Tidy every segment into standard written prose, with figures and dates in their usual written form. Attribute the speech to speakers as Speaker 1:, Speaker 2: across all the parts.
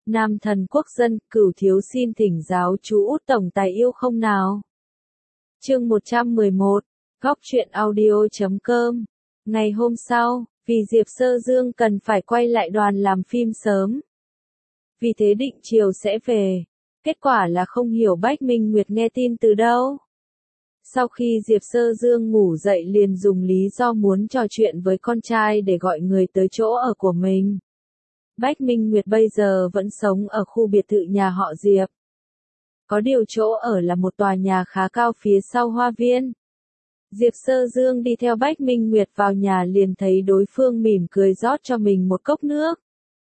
Speaker 1: Nam thần quốc dân, Cửu thiếu xin thỉnh giáo chú Út tổng tài yêu không nào. Chương 111, Góc truyện audio.com. Ngày hôm sau, vì Diệp Sơ Dương cần phải quay lại đoàn làm phim sớm. Vì thế định chiều sẽ về. Kết quả là không hiểu Bách Minh Nguyệt nghe tin từ đâu. Sau khi Diệp Sơ Dương ngủ dậy liền dùng lý do muốn trò chuyện với con trai để gọi người tới chỗ ở của mình. Bách Minh Nguyệt bây giờ vẫn sống ở khu biệt thự nhà họ Diệp. Có điều chỗ ở là một tòa nhà khá cao phía sau hoa viên. Diệp Sơ Dương đi theo Bách Minh Nguyệt vào nhà liền thấy đối phương mỉm cười rót cho mình một cốc nước.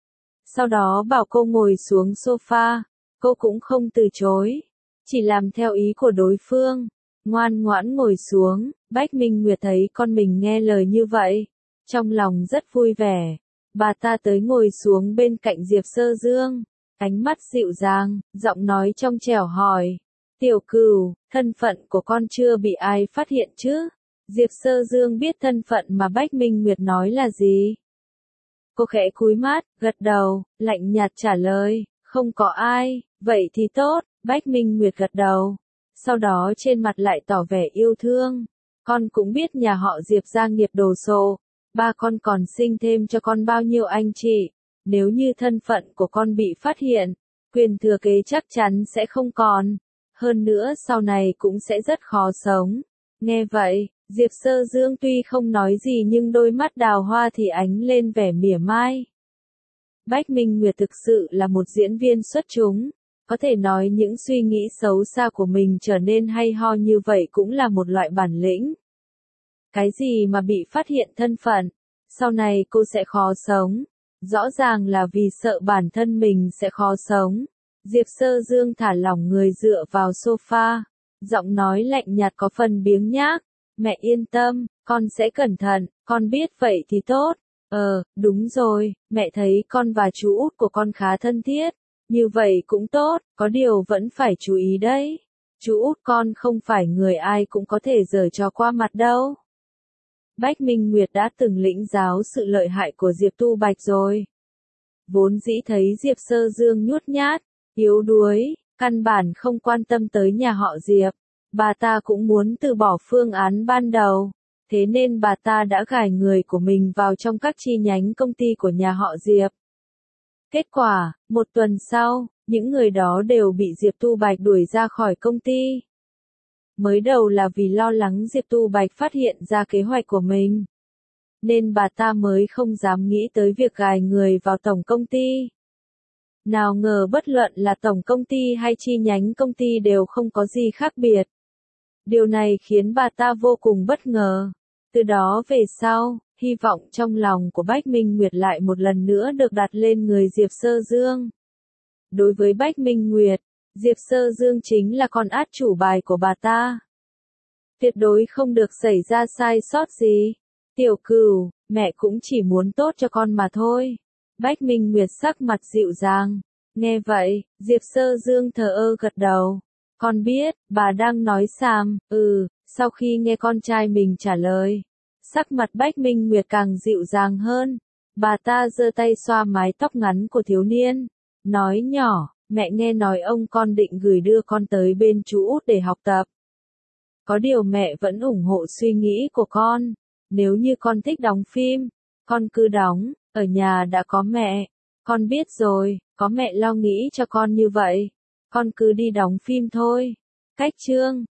Speaker 1: Sau đó bảo cô ngồi xuống sofa, cô cũng không từ chối, chỉ làm theo ý của đối phương, ngoan ngoãn ngồi xuống. Bách Minh Nguyệt thấy con mình nghe lời như vậy, trong lòng rất vui vẻ. Bà ta tới ngồi xuống bên cạnh Diệp Sơ Dương, ánh mắt dịu dàng, giọng nói trong trẻo hỏi, Tiểu Cửu, thân phận của con chưa bị ai phát hiện chứ? Diệp Sơ Dương biết thân phận mà Bách Minh Nguyệt nói là gì. Cô khẽ cúi mắt, gật đầu, lạnh nhạt trả lời, không có ai. Vậy thì tốt. Bách Minh Nguyệt gật đầu, sau đó trên mặt lại tỏ vẻ yêu thương. Con cũng biết nhà họ Diệp gia nghiệp đồ sộ, ba con còn sinh thêm cho con bao nhiêu anh chị. Nếu như thân phận của con bị phát hiện, quyền thừa kế chắc chắn sẽ không còn. Hơn nữa sau này cũng sẽ rất khó sống. Nghe vậy, Diệp Sơ Dương tuy không nói gì nhưng đôi mắt đào hoa thì ánh lên vẻ mỉa mai. Bách Minh Nguyệt thực sự là một diễn viên xuất chúng. Có thể nói những suy nghĩ xấu xa của mình trở nên hay ho như vậy cũng là một loại bản lĩnh. Cái gì mà bị phát hiện thân phận, sau này cô sẽ khó sống. Rõ ràng là vì sợ bản thân mình sẽ khó sống. Diệp Sơ Dương thả lỏng người dựa vào sofa, giọng nói lạnh nhạt có phần biếng nhác. Mẹ yên tâm, con sẽ cẩn thận, con biết vậy thì tốt. Đúng rồi, mẹ thấy con và chú út của con khá thân thiết. Như vậy cũng tốt, có điều vẫn phải chú ý đấy. Chú út con không phải người ai cũng có thể giở trò qua mặt đâu. Bách Minh Nguyệt đã từng lĩnh giáo sự lợi hại của Diệp Tu Bạch rồi. Vốn dĩ thấy Diệp Sơ Dương nhút nhát, yếu đuối, căn bản không quan tâm tới nhà họ Diệp. Bà ta cũng muốn từ bỏ phương án ban đầu. Thế nên bà ta đã gài người của mình vào trong các chi nhánh công ty của nhà họ Diệp. Kết quả, một tuần sau, những người đó đều bị Diệp Tu Bạch đuổi ra khỏi công ty. Mới đầu là vì lo lắng Diệp Tu Bạch phát hiện ra kế hoạch của mình, nên bà ta mới không dám nghĩ tới việc gài người vào tổng công ty. Nào ngờ bất luận là tổng công ty hay chi nhánh công ty đều không có gì khác biệt. Điều này khiến bà ta vô cùng bất ngờ. Từ đó về sau, hy vọng trong lòng của Bách Minh Nguyệt lại một lần nữa được đặt lên người Diệp Sơ Dương. Đối với Bách Minh Nguyệt, Diệp Sơ Dương chính là con át chủ bài của bà ta. Tuyệt đối không được xảy ra sai sót gì. Tiểu Cửu, mẹ cũng chỉ muốn tốt cho con mà thôi. Bách Minh Nguyệt sắc mặt dịu dàng. Nghe vậy, Diệp Sơ Dương thờ ơ gật đầu. Con biết, bà đang nói xàm. Sau khi nghe con trai mình trả lời, sắc mặt Bách Minh Nguyệt càng dịu dàng hơn. Bà ta giơ tay xoa mái tóc ngắn của thiếu niên, nói nhỏ, mẹ nghe nói ông con định gửi đưa con tới bên chú út để học tập. Có điều mẹ vẫn ủng hộ suy nghĩ của con. Nếu như con thích đóng phim, con cứ đóng, ở nhà đã có mẹ. Con biết rồi, có mẹ lo nghĩ cho con như vậy. Con cứ đi đóng phim thôi. Cách chương